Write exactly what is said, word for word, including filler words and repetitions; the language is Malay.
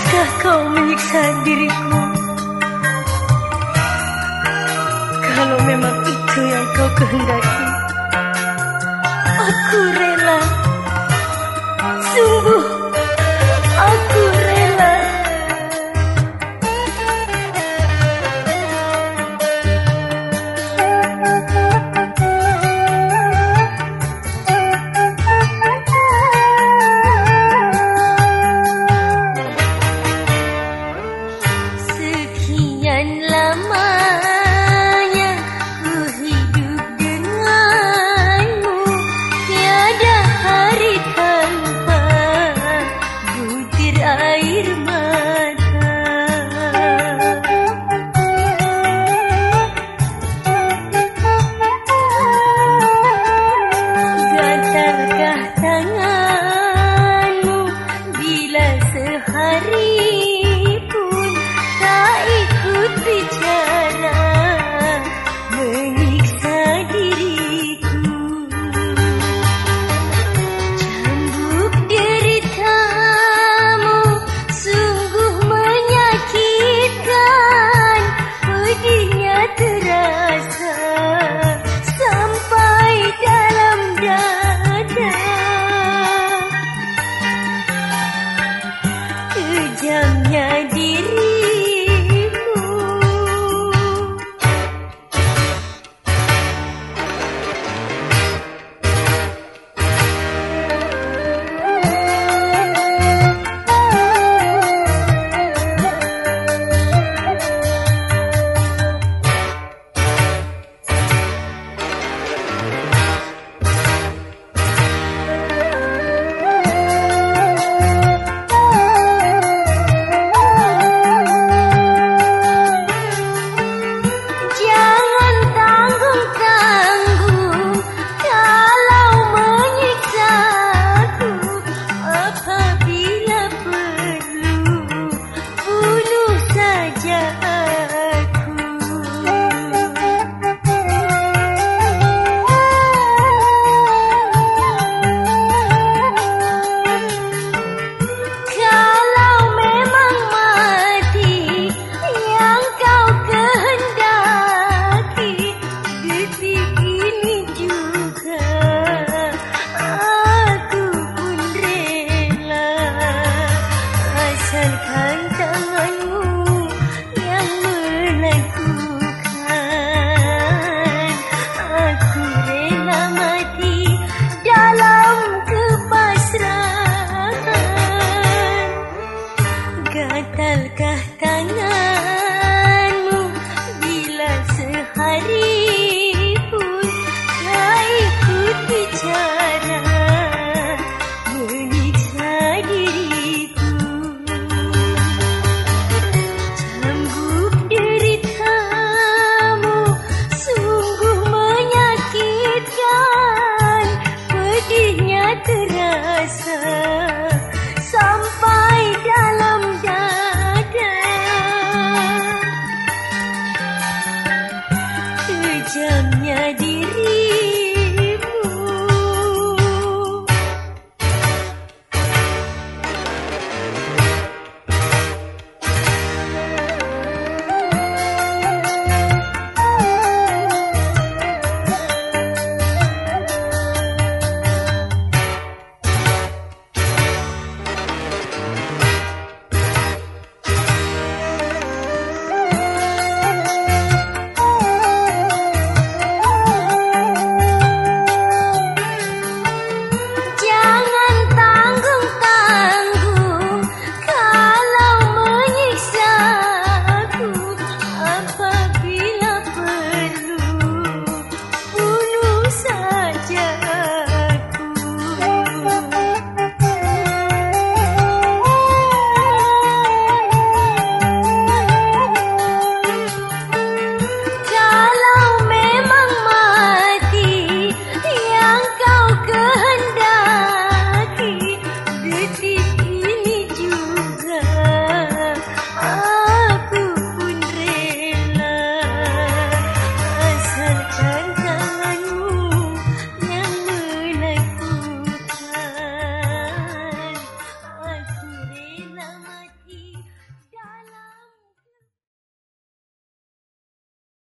Haruskah kau menyiksa diriku? Kalau memang itu yang kau kehendaki, aku rela. Sungguh, aku rela. Sekian lamanya ku hidup denganmu, tiada hari tanpa butir air mata. Gatalkah tanganmu bila sehari pun tak ikut bicara menyiksa diriku? Cambuk deritamu sungguh menyakitkan, pedihnya terasa sampai dalam dada. Kejamnya dirimu. Jangan tanggung-tanggung kalau menyiksaku, apabila perlu bunuh saja aku. Kalau memang mati yang kau kehendaki, detik ini juga aku pun rela. Asalkan tanganmu yang melakukan, aku rela mati dalam kepasrahan. Gatalkah tangan